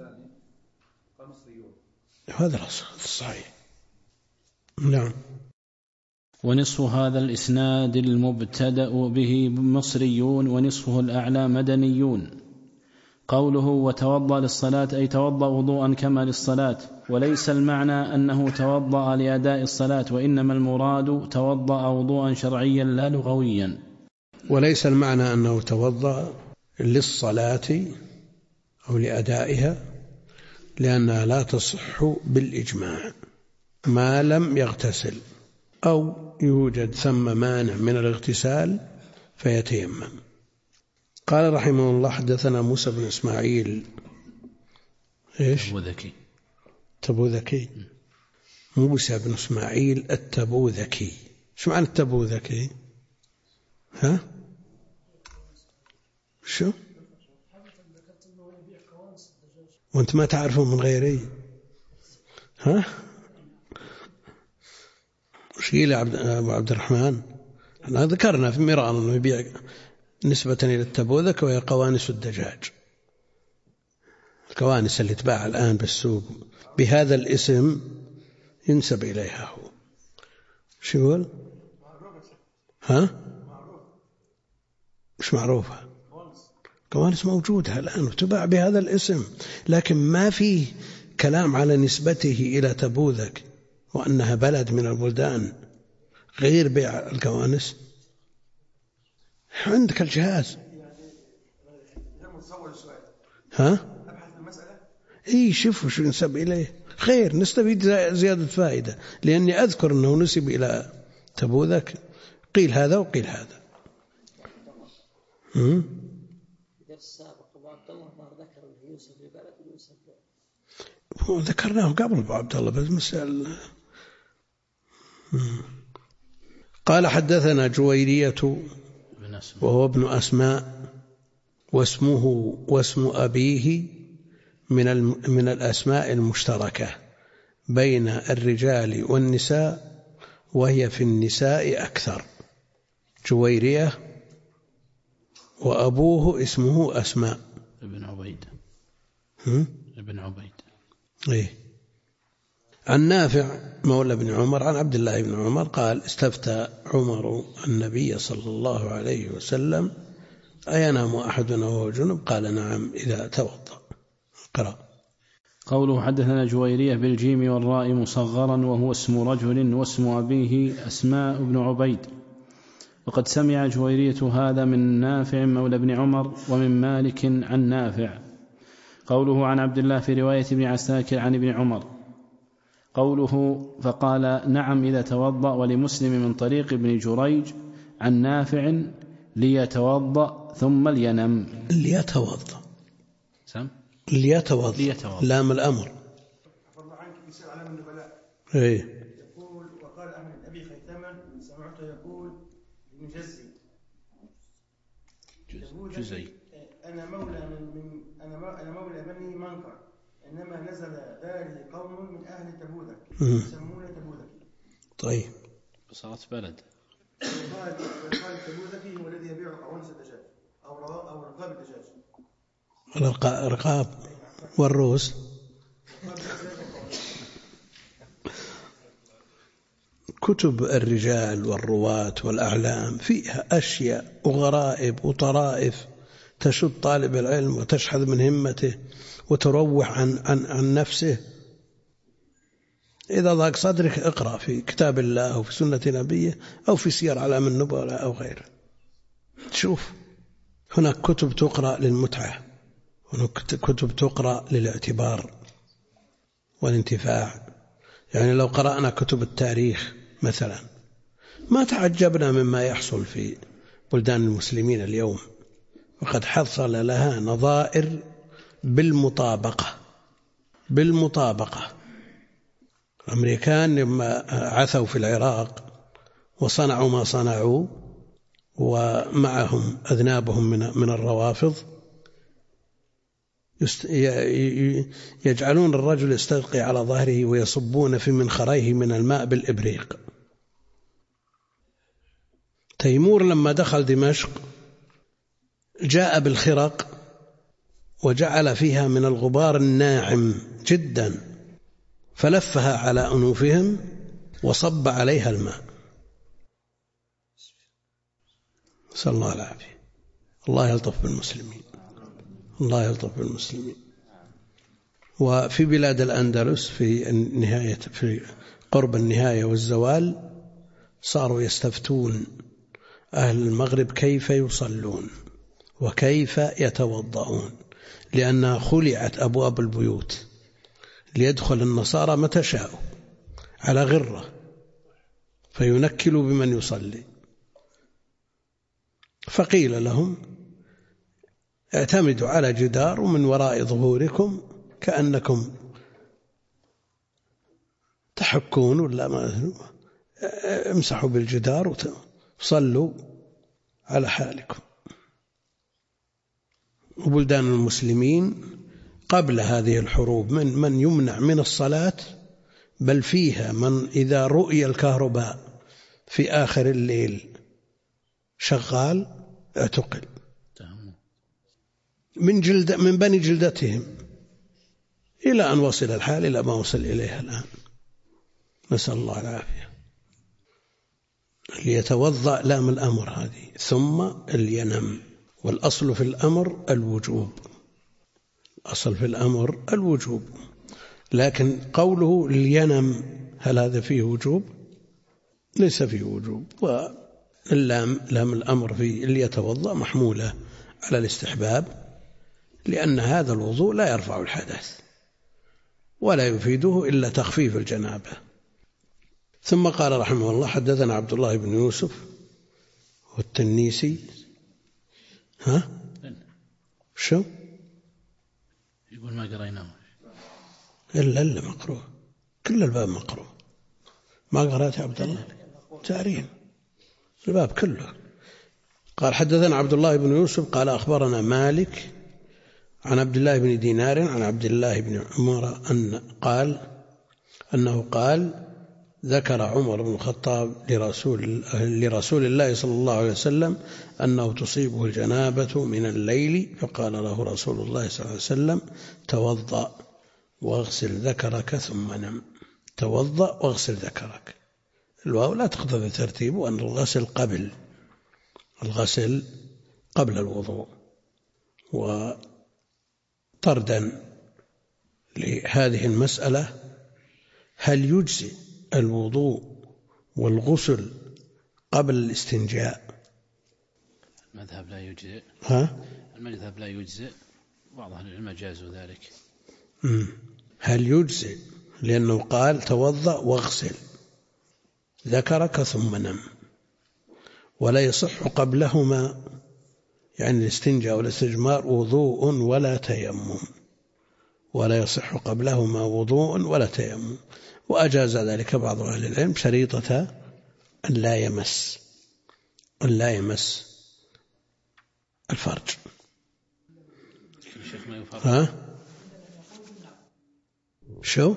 هذا الصحيح. نعم. ونصف هذا الإسناد المبتدأ به مصريون، ونصفه الأعلى مدنيون. قوله وتوضأ للصلاة أي توضأ وضوءا كما للصلاة، وليس المعنى أنه توضأ لأداء الصلاة، وإنما المراد توضأ وضوءا شرعيا لا لغويا. وليس المعنى أنه توضأ للصلاة أو لأدائها، لأنها لا تصح بالإجماع ما لم يغتسل أو يوجد ثم مانع من الاغتسال فيتيمم. قال رحمه الله: حدثنا موسى بن إسماعيل تبوذكي. موسى بن إسماعيل التبوذكي. شو معنى التبوذكي؟ ها؟ شو؟ وانت ما تعرفه من غيري؟ ها؟ وش قيل يا أبو عبد الرحمن؟ أنا ذكرنا في مرار أنه يبيع نسبة إلى التبوذك، وهي قوانص الدجاج، الكوانس اللي تباع الآن بالسوق بهذا الاسم ينسب إليها هو. شو يقول؟ ها؟ مش معروفة. كوانس موجودة الآن وتباع بهذا الاسم، لكن ما فيه كلام على نسبته إلى تبوذك وأنها بلد من البلدان غير بيع الكوانس. عندك الجهاز. ها؟ إيه شوفوا شو نسب إليه، خير نستفيد زيادة فائدة، لأني أذكر أنه نسب إلى تبوذك، قيل هذا وقيل هذا. ذكرناه قبل أبو عبد الله بس مسألة. قال حدثنا جويرية وهو ابن أسماء واسمه واسم أبيه من الأسماء المشتركة بين الرجال والنساء، وهي في النساء أكثر. جويرية وأبوه اسمه أسماء ابن عبيد. ابن عبيد. إيه. عن نافع مولى بن عمر عن عبد الله بن عمر قال استفتى عمر النبي صلى الله عليه وسلم أينام أحدنا وهو جنب؟ قال نعم إذا توضأ. قرأ. قوله حدثنا جويرية بالجيم والراء مصغرا وهو اسم رجل واسم أبيه أسماء بن عبيد. وقد سمع جويرية هذا من نافع مولى بن عمر ومن مالك عن نافع. قوله عن عبد الله في رواية ابن عساكر عن ابن عمر. قوله فقال نعم إذا توضأ، ولمسلم من طريق ابن جريج عن نافع ليتوضأ ثم لينم. ليتوضأ سم ليتوضأ لام الأمر. الله عنك يسأل على من البلاء. إيه. يقول وقال أحمد أبي خيثما سمعته يقول ابن جزي أنا مولى بني منكر، إنما نزل داري قوم من أهل تبوذك يسمون تبوذك. طيب صارت بلد. قال تبوذكي هو الذي يبيع قوانص الدجاج أو رقاب الدجاج. الرقاب والروس. كتب الرجال والرواة والأعلام فيها أشياء وغرائب وطرائف تشد طالب العلم وتشحذ من همته وتروح عن نفسه. إذا ضاق صدرك اقرأ في كتاب الله أو في سنة نبيه أو في سير أعلام النبلاء أو غيره. تشوف هناك كتب تقرأ للمتعة، هناك كتب تقرأ للاعتبار والانتفاع. يعني لو قرأنا كتب التاريخ مثلا ما تعجبنا مما يحصل في بلدان المسلمين اليوم، وقد حصل لها نظائر بالمطابقة. الأمريكان لما عثوا في العراق وصنعوا ما صنعوا ومعهم أذنابهم من الروافض، يجعلون الرجل يستلقي على ظهره ويصبون في منخريه من الماء بالإبريق. تيمور لما دخل دمشق جاء بالخرق وجعل فيها من الغبار الناعم جدا فلفها على أنوفهم وصب عليها الماء. نسأل الله العافية. الله يلطف بالمسلمين، الله يلطف بالمسلمين. وفي بلاد الأندلس في قرب النهاية والزوال صاروا يستفتون أهل المغرب كيف يصلون وكيف يتوضؤون، لأنها خلعت أبواب البيوت ليدخل النصارى متى شاءوا على غرة فينكلوا بمن يصلي. فقيل لهم اعتمدوا على جدار ومن وراء ظهوركم كأنكم تحكون ولا ما، امسحوا بالجدار وصلوا على حالكم. وبلدان المسلمين قبل هذه الحروب من يمنع من الصلاة، بل فيها من إذا رؤي الكهرباء في آخر الليل شغال اعتقل من بني جلدتهم، إلى أن وصل الحال إلى ما وصل إليه الآن. نسأل الله العافية. ليتوضأ لام الأمر هذه، ثم لينم. والأصل في الأمر الوجوب، الأصل في الأمر الوجوب، لكن قوله لينم هل هذا فيه وجوب؟ ليس فيه وجوب. واللام لام الأمر في ليتوضأ محمولة على الاستحباب، لأن هذا الوضوء لا يرفع الحدث ولا يفيده إلا تخفيف الجنابة. ثم قال رحمه الله حدثنا عبد الله بن يوسف والتنيسي. شو يقول ما قرأناه إلا مقروء، كل الباب مقروء. ما قرأت يا عبد الله؟ تارين الباب كله. قال حدثنا عبد الله بن يوسف قال أخبرنا مالك عن عبد الله بن دينار عن عبد الله بن عمر أنه قال ذكر عمر بن الخطاب لرسول الله صلى الله عليه وسلم أنه تصيبه الجنابة من الليل، فقال له رسول الله صلى الله عليه وسلم توضأ واغسل ذكرك ثم نم. توضأ واغسل ذكرك، الواو لا تقتضي ترتيب، وأن الغسل قبل الوضوء. وطردا لهذه المسألة، هل يجزئ الوضوء والغسل قبل الاستنجاء؟ المذهب لا يجزئ. المذهب لا يجزئ، بعض أهل العلم جازوا ذلك. هل يجزئ؟ لأنه قال توضأ واغسل ذكرك ثم نم، ولا يصح قبلهما يعني الاستنجاء والاستجمار وضوء ولا تيمم، ولا يصح قبلهما وضوء ولا تيمم. وأجاز ذلك بعض أهل العلم شريطة أن لا يمس الفرج. شو؟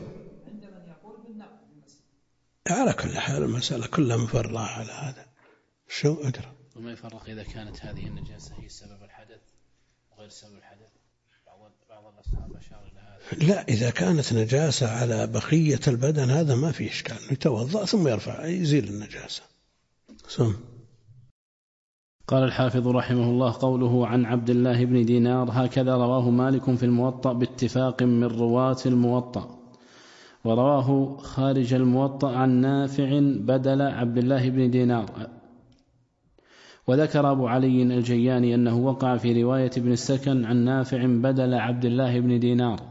على كل حال المسألة كلها مفرعة على هذا. شو أقرأ؟ وما يفرق إذا كانت هذه النجاسة هي سبب الحدث وغير سبب الحدث؟ بعض الأصحاب أشار إلى هذا. لا، إذا كانت نجاسة على بقية البدن هذا ما فيه إشكال، يتوضأ ثم يرفع يزيل النجاسة. قال الحافظ رحمه الله قوله عن عبد الله بن دينار هكذا رواه مالك في الموطأ باتفاق من رواة الموطأ، ورواه خارج الموطأ عن نافع بدل عبد الله بن دينار. وذكر أبو علي الجياني أنه وقع في رواية ابن السكن عن نافع بدل عبد الله بن دينار،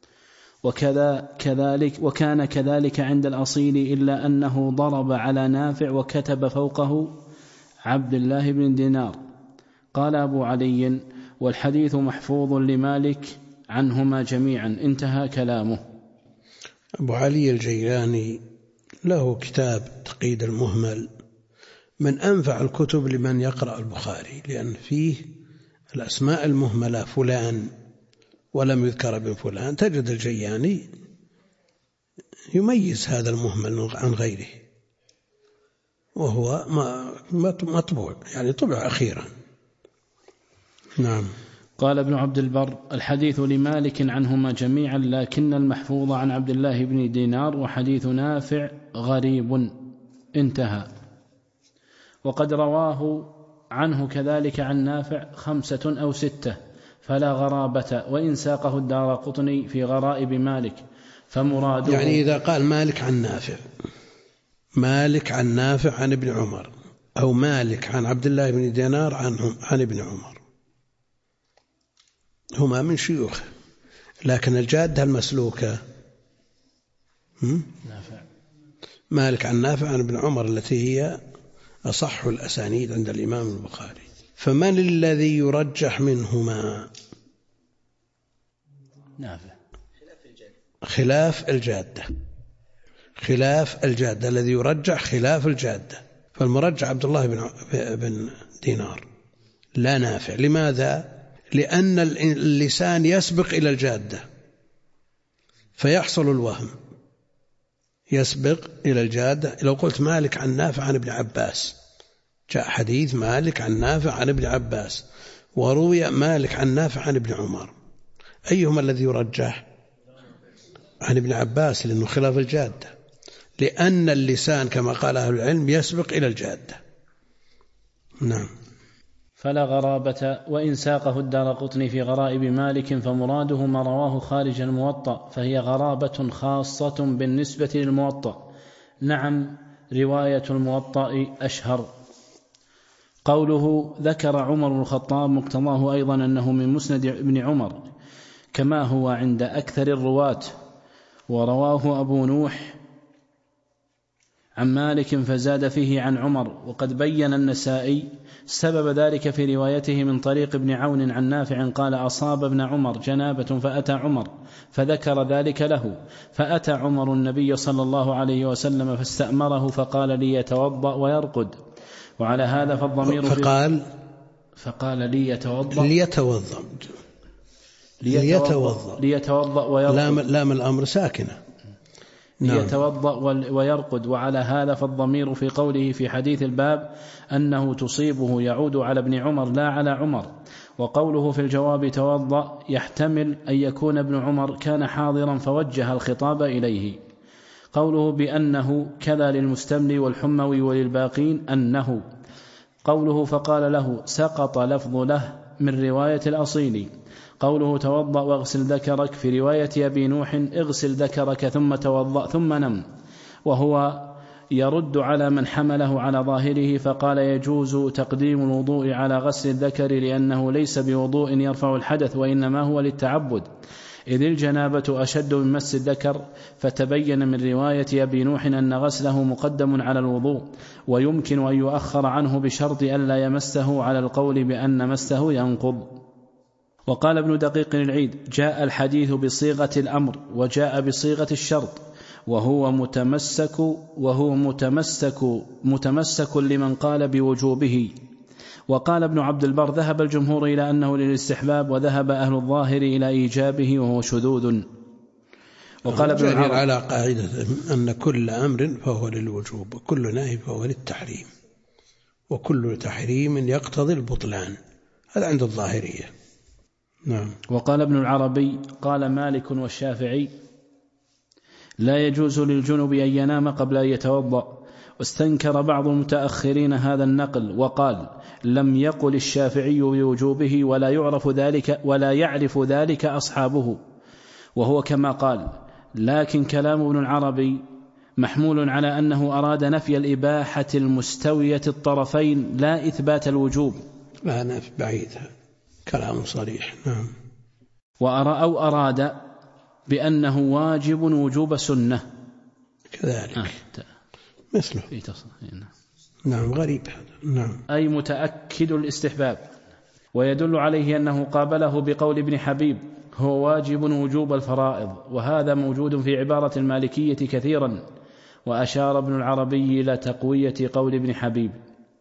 وكان كذلك عند الأصيل، إلا أنه ضرب على نافع وكتب فوقه عبد الله بن دينار. قال أبو علي والحديث محفوظ لمالك عنهما جميعا، انتهى كلامه. أبو علي الجياني له كتاب تقييد المهمل، من أنفع الكتب لمن يقرأ البخاري، لأن فيه الأسماء المهملة فلان ولم يذكر ابن فلان. تجد الجياني يميز هذا المهمل عن غيره، وهو مطبوع يعني طبع أخيرا. نعم. قال ابن عبد البر الحديث لمالك عنهما جميعا، لكن المحفوظ عن عبد الله بن دينار وحديث نافع غريب، انتهى. وقد رواه عنه كذلك عن نافع 5 أو 6 فلا غرابة، وإن ساقه الدارقطني في غرائب مالك فمراده يعني إذا قال مالك عن نافع عن ابن عمر، أو مالك عن عبد الله بن دينار عن ابن عمر، هما من شيوخه، لكن الجادة المسلوكة نافع. مالك عن نافع عن ابن عمر التي هي أصح الأسانيد عند الإمام البخاري. فمن الذي يرجح منهما؟ نافع. خلاف الجادة الذي يرجح خلاف الجادة، فالمرجح عبد الله بن دينار لا نافع. لماذا؟ لأن اللسان يسبق إلى الجادة فيحصل الوهم، يسبق إلى الجادة. لو قلت مالك عن نافع عن ابن عباس، جاء حديث مالك عن نافع عن ابن عباس، وروي مالك عن نافع عن ابن عمر، أيهما الذي يرجح؟ عن ابن عباس، لأنه خلاف الجادة. لأن اللسان كما قال أهل العلم يسبق إلى الجادة. نعم. فلا غرابة. وإن ساقه الدارقطني في غرائب مالك فمراده ما رواه خارج الموطأ، فهي غرابة خاصة بالنسبة للموطأ. نعم، رواية الموطأ أشهر. قوله ذكر عمر بن الخطاب مقتضاه أيضا أنه من مسند ابن عمر كما هو عند أكثر الرواة، ورواه أبو نوح عن مالك فزاد فيه عن عمر. وقد بين النسائي سبب ذلك في روايته من طريق ابن عون عن نافع قال أصاب ابن عمر جنابة فأتى عمر فذكر ذلك له، فأتى عمر النبي صلى الله عليه وسلم فاستأمره فقال لي يتوضأ ويرقد. وعلى هذا فالضمير فقال لي يتوضأ ليتوضأ ويرقد، لام الأمر ساكنة. ليتوضأ ويرقد. وعلى هذا فالضمير في قوله في حديث الباب أنه تصيبه يعود على ابن عمر لا على عمر. وقوله في الجواب توضأ يحتمل أن يكون ابن عمر كان حاضرا فوجه الخطاب إليه. قوله بأنه كذا للمستملي والحموي وللباقين أنه. قوله فقال له سقط لفظ له من رواية الأصيل. قوله توضأ واغسل ذكرك في رواية أبي نوح اغسل ذكرك ثم توضأ ثم نم، وهو يرد على من حمله على ظاهره فقال يجوز تقديم الوضوء على غسل الذكر لأنه ليس بوضوء يرفع الحدث وإنما هو للتعبد، إذ الجنابة أشد من مس الذكر. فتبين من رواية أبي نوح أن غسله مقدم على الوضوء، ويمكن أن يؤخر عنه بشرط ألا يمسه على القول بأن مسه ينقض. وقال ابن دقيق العيد جاء الحديث بصيغة الأمر وجاء بصيغة الشرط، وهو متمسك لمن قال بوجوبه. وقال ابن عبد البر ذهب الجمهور إلى أنه للاستحباب، وذهب أهل الظاهر إلى إيجابه وهو شذوذ. وقال ابن العرب على قاعدة أن كل أمر فهو للوجوب وكل نهي فهو للتحريم، وكل تحريم يقتضي البطلان، هذا عند الظاهرية. نعم. وقال ابن العربي قال مالك والشافعي لا يجوز للجنب أن ينام قبل أن يتوضأ. واستنكر بعض المتأخرين هذا النقل وقال لم يقل الشافعي بوجوبه ولا يعرف ذلك أصحابه، وهو كما قال. لكن كلام ابن العربي محمول على أنه أراد نفي الإباحة المستوية الطرفين لا إثبات الوجوب. لا نفي بعيد، كلام صريح. نعم. أو أراد بأنه واجب وجوب سنة كذلك مثله. نعم غريب هذا. نعم. أي متأكد الاستحباب. ويدل عليه أنه قابله بقول ابن حبيب هو واجب وجوب الفرائض، وهذا موجود في عبارة المالكية كثيرا. وأشار ابن العربي إلى تقوية قول ابن حبيب.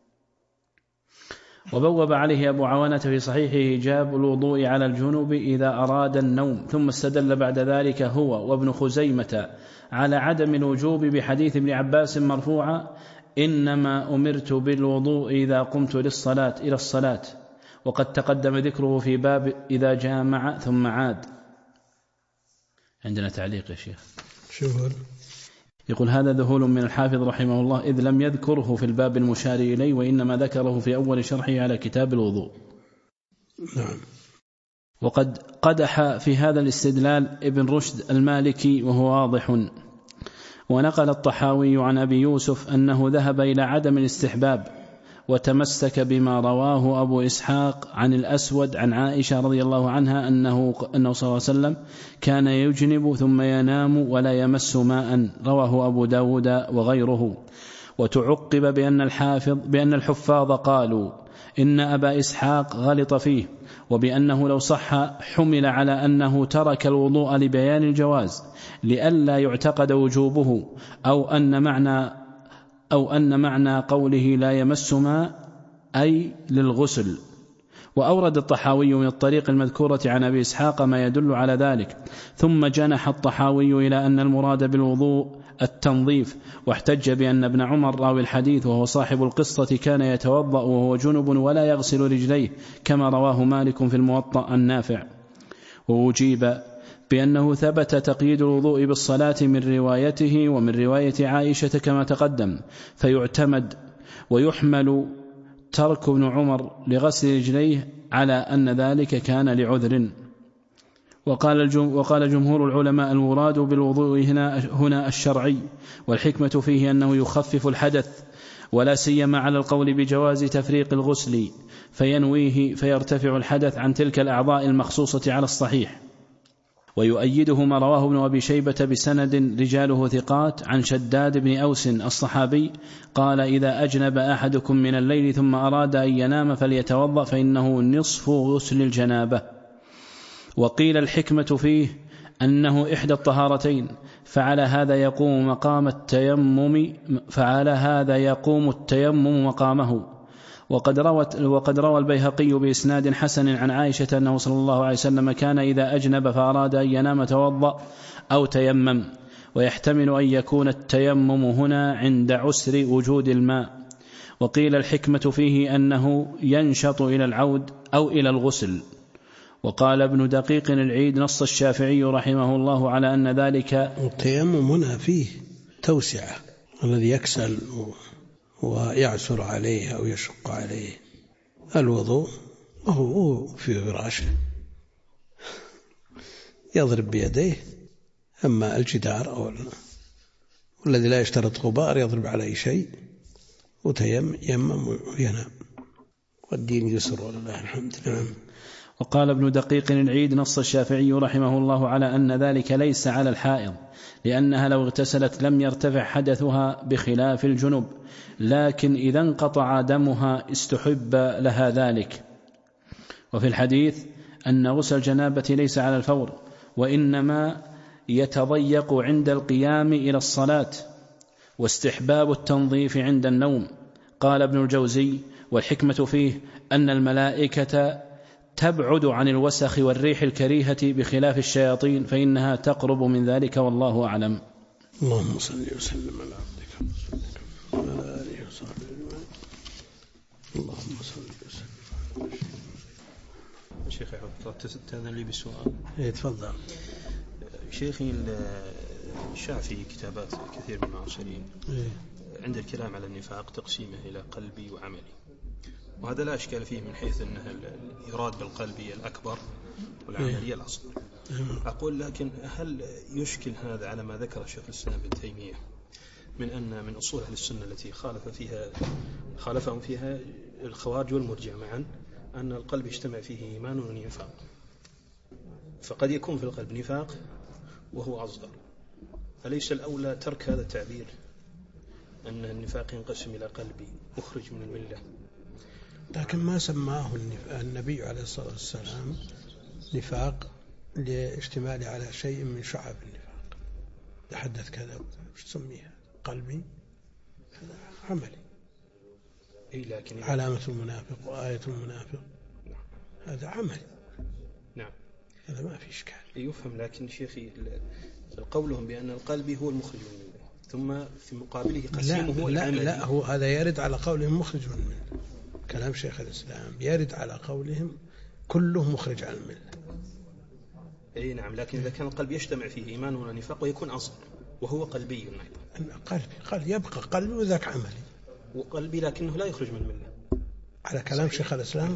وبوب عليه أبو عوانة في صحيحه جاب الوضوء على الجنوب إذا أراد النوم، ثم استدل بعد ذلك هو وابن خزيمة على عدم الوجوب بحديث ابن عباس مرفوعا إنما أمرت بالوضوء إذا قمت إلى الصلاة، وقد تقدم ذكره في باب إذا جامع ثم عاد. عندنا تعليق يا شيخ. يقول هذا ذهول من الحافظ رحمه الله، إذ لم يذكره في الباب المشار إليه، وإنما ذكره في أول شرحه على كتاب الوضوء. نعم. وقد قدح في هذا الاستدلال ابن رشد المالكي وهو واضح. ونقل الطحاوي عن أبي يوسف أنه ذهب إلى عدم الاستحباب، وتمسك بما رواه أبو إسحاق عن الأسود عن عائشة رضي الله عنها أنه صلى الله عليه وسلم كان يجنب ثم ينام ولا يمس ماء، رواه أبو داود وغيره. وتعقب بأن الحفاظ قالوا إن أبا إسحاق غلط فيه، وبأنه لو صح حمل على أنه ترك الوضوء لبيان الجواز لئلا يعتقد وجوبه، أو أن معنى قوله لا يمس ماء أي للغسل. وأورد الطحاوي من الطريق المذكورة عن أبي إسحاق ما يدل على ذلك. ثم جنح الطحاوي إلى أن المراد بالوضوء التنظيف، واحتج بأن ابن عمر راوي الحديث وهو صاحب القصة كان يتوضأ وهو جنب ولا يغسل رجليه كما رواه مالك في الموطأ النافع. ووجيب بأنه ثبت تقييد الوضوء بالصلاة من روايته ومن رواية عائشة كما تقدم، فيعتمد ويحمل ترك ابن عمر لغسل رجليه على أن ذلك كان لعذر. وقال جمهور العلماء المراد بالوضوء هنا الشرعي، والحكمة فيه أنه يخفف الحدث، ولا سيما على القول بجواز تفريق الغسل فينويه فيرتفع الحدث عن تلك الأعضاء المخصوصة على الصحيح. ويؤيده ما رواه ابن أبي شيبة بسند رجاله ثقات عن شداد بن أوس الصحابي قال: إذا أجنب أحدكم من الليل ثم أراد أن ينام فليتوضأ فإنه نصف غسل الجنابة. وقيل الحكمة فيه أنه إحدى الطهارتين، فعلى هذا يقوم التيمم مقامه. وقد روى البيهقي بإسناد حسن عن عائشة أنه صلى الله عليه وسلم كان إذا أجنب فأراد أن ينام توضأ أو تيمم، ويحتمل أن يكون التيمم هنا عند عسر وجود الماء. وقيل الحكمة فيه أنه ينشط إلى العود أو إلى الغسل. وقال ابن دقيق العيد: نص الشافعي رحمه الله على أن ذلك التيمم هنا فيه توسعة، الذي يكسل ويعسر عليه أو يشق عليه الوضوء وهو في فراشه يضرب بيديه، أما الجدار أو والذي لا يشترط غبار يضرب عليه شيء ويتيمم وينام، والدين يسر والله الحمد لله. وقال ابن دقيق العيد: نص الشافعي رحمه الله على أن ذلك ليس على الحائض، لأنها لو اغتسلت لم يرتفع حدثها بخلاف الجنب، لكن إذا انقطع دمها استحب لها ذلك. وفي الحديث أن غسل الجنابة ليس على الفور، وإنما يتضيق عند القيام إلى الصلاة، واستحباب التنظيف عند النوم. قال ابن الجوزي: والحكمة فيه أن الملائكة تبعد عن الوسخ والريح الكريهة بخلاف الشياطين، فإنها تقرب من ذلك، والله أعلم. اللهم صل وسلم على عبدك وعلى آله وصحبه أجمعين. اللهم صل وسلم. شيخ تأذن لي بسؤال؟ تفضل. شيخي الشافعي كتابات كثير من المعاصرين عند الكلام على النفاق تقسيمه إلى قلبي وعملي، وهذا لا أشكال فيه من حيث أنه الإراد بالقلبي الأكبر والعملية الأصغر. أقول لكن هل يشكل هذا على ما ذكر شيخ الإسلام ابن تيمية من أن من أصول أهل السنة التي خالفهم فيها الخوارج والمرجع معا أن القلب يجتمع فيه إيمان ونفاق، فقد يكون في القلب نفاق وهو أصغر، أليس الأولى ترك هذا التعبير أن النفاق ينقسم إلى قلبي مخرج من الملة؟ لكن ما سماه النبي عليه الصلاة والسلام نفاق لاشتمال على شيء من شعب النفاق. تحدث كذا وش تسميها؟ قلبي، هذا عملي. لكن علامة المنافق وآية المنافق هذا عملي. نعم، هذا ما في إشكال يفهم. لكن شيخي قولهم بأن القلب هو المخرج من الملة، ثم في مقابله قسيمه هو العملي. لا، هو هذا يرد على قولهم مخرج من الملة. كلام شيخ الإسلام يرد على قولهم كله مخرج عن الملة. أي نعم، لكن إذا كان القلب يجتمع فيه إيمان ونفاق ويكون أصغر وهو قلبي أيضا. قلبي يبقى قلبي وذاك عملي وقلبي لكنه لا يخرج من الملة على كلام شيخ الإسلام.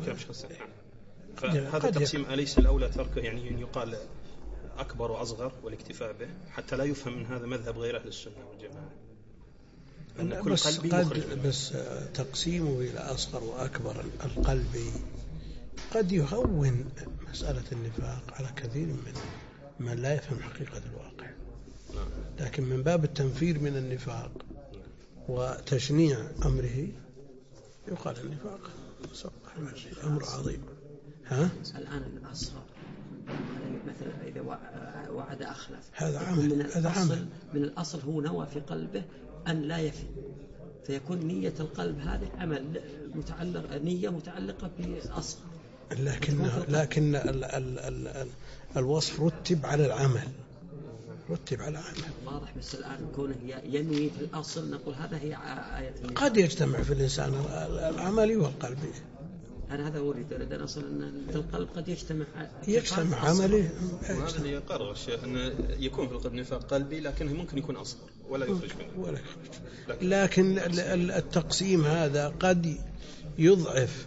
هذا التقسيم أليس الأولى تركه، يعني أن يقال أكبر وأصغر والاكتفاء به، حتى لا يفهم من هذا مذهب غير أهل السنة والجماعة أن كل قلبي مخرج منه. بس تقسيمه إلى أصغر وأكبر القلبي قد يهون مسألة النفاق على كثير من لا يفهم حقيقة الواقع. لكن من باب التنفير من النفاق وتشنيع أمره يقال النفاق أمر عظيم. الآن الأصغر مثلا إذا وعد أخلف، هذا عمل من الأصل هو نوى في قلبه أن لا يفي، فيكون نية القلب هذه عمل نية متعلقة بالأصغر. لكن الوصف رتب على العمل، واضح. بس الآن كونه ينوي في الأصل نقول هذا هي آية النفاق. قد يجتمع في الإنسان العملي والقلبي. أنا هذا أريد أن أصل أن في القلب قد يجتمع عمله. وهذا اللي يقرر الشيخ أنه يكون في القلب نفاق قلبي لكنه ممكن يكون أصغر ولا يخرج منه. لكن التقسيم هذا قد يضعف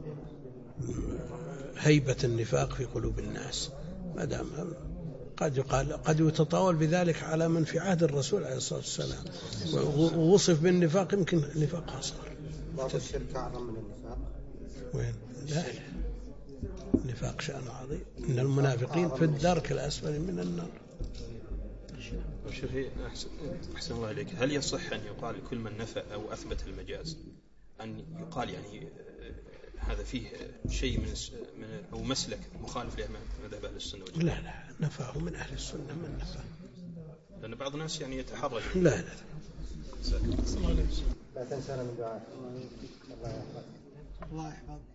هيبة النفاق في قلوب الناس، ما دام قد يقال قد يتطاول بذلك على من في عهد الرسول عليه الصلاة والسلام ووصف بالنفاق يمكن نفاق أصغر. بعض الشرك أعظم من النفاق. وين؟ لا، النفاق شأنه عظيم، إن المنافقين في الدرك الأسفل من النار. شوفي أحسن الله عليك، هل يصح أن يقال كل من نفى أو أثبت المجاز أن يقال يعني هذا فيه شيء من أو مسلك مخالف لمذهب أهل السنة والجماعة؟ لا نفاه من أهل السنة من نفاه، لأن بعض الناس يعني يتحرج. لا لا تنسانا من دعاء. الله يحفظك.